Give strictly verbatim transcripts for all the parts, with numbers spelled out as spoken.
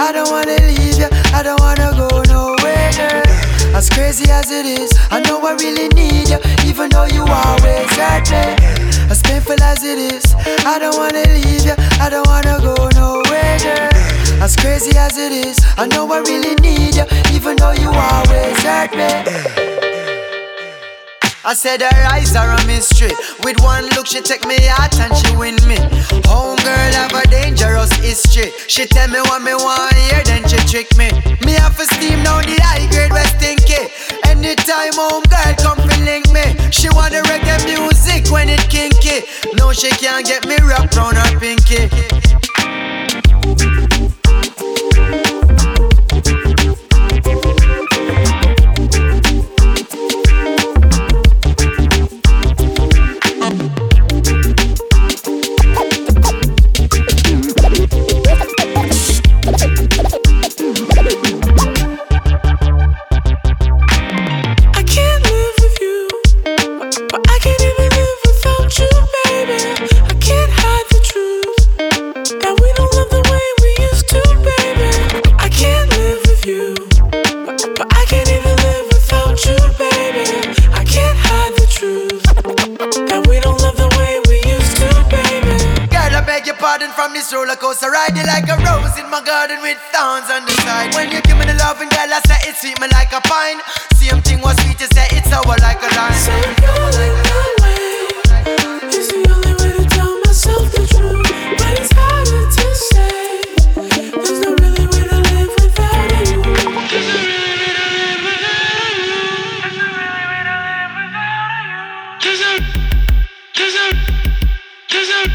I don't wanna leave you, I don't wanna go nowhere, girl. As crazy as it is, I know I really need you, even though you always hurt me. As painful as it is, I don't wanna leave you, I don't wanna go nowhere, girl. As crazy as it is, I know I really need you, even though you always hurt me. I said her eyes are a mystery. With one look she take me out and she win me. Homegirl have a dangerous history. She tell me what me want hear, then she trick me. Me have to steam down the high grade West Stinky. Anytime homegirl come fi link me. She want the reggae music when it kinky. No, she can't get me wrapped round her pinky. Pardon from this roller coaster ride, you like a rose in my garden with thorns on the side. When you give me the loving, girl, I say it sweet me like a pine. Same thing was sweet, you say it's sour like a lime. So feeling that way is the only way to tell myself the truth, but it's harder to say. There's no really way to live without you. There's no really way to live without you. There's no really way to live without you. There's no, there's no, there's no.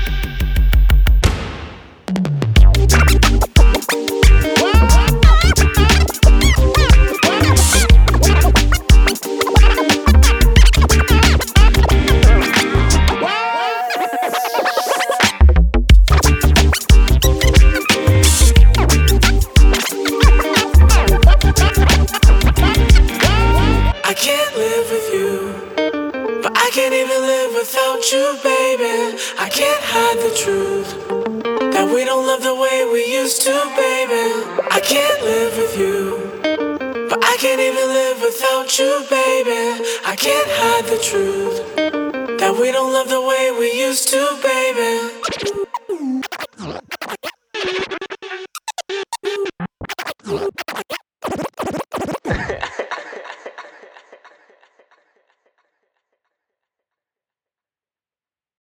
I can't even live without you, baby. I can't hide the truth that we don't love the way we used to, baby. I can't live with you, but I can't even live without you, baby. I can't hide the truth that we don't love the way we used to, baby.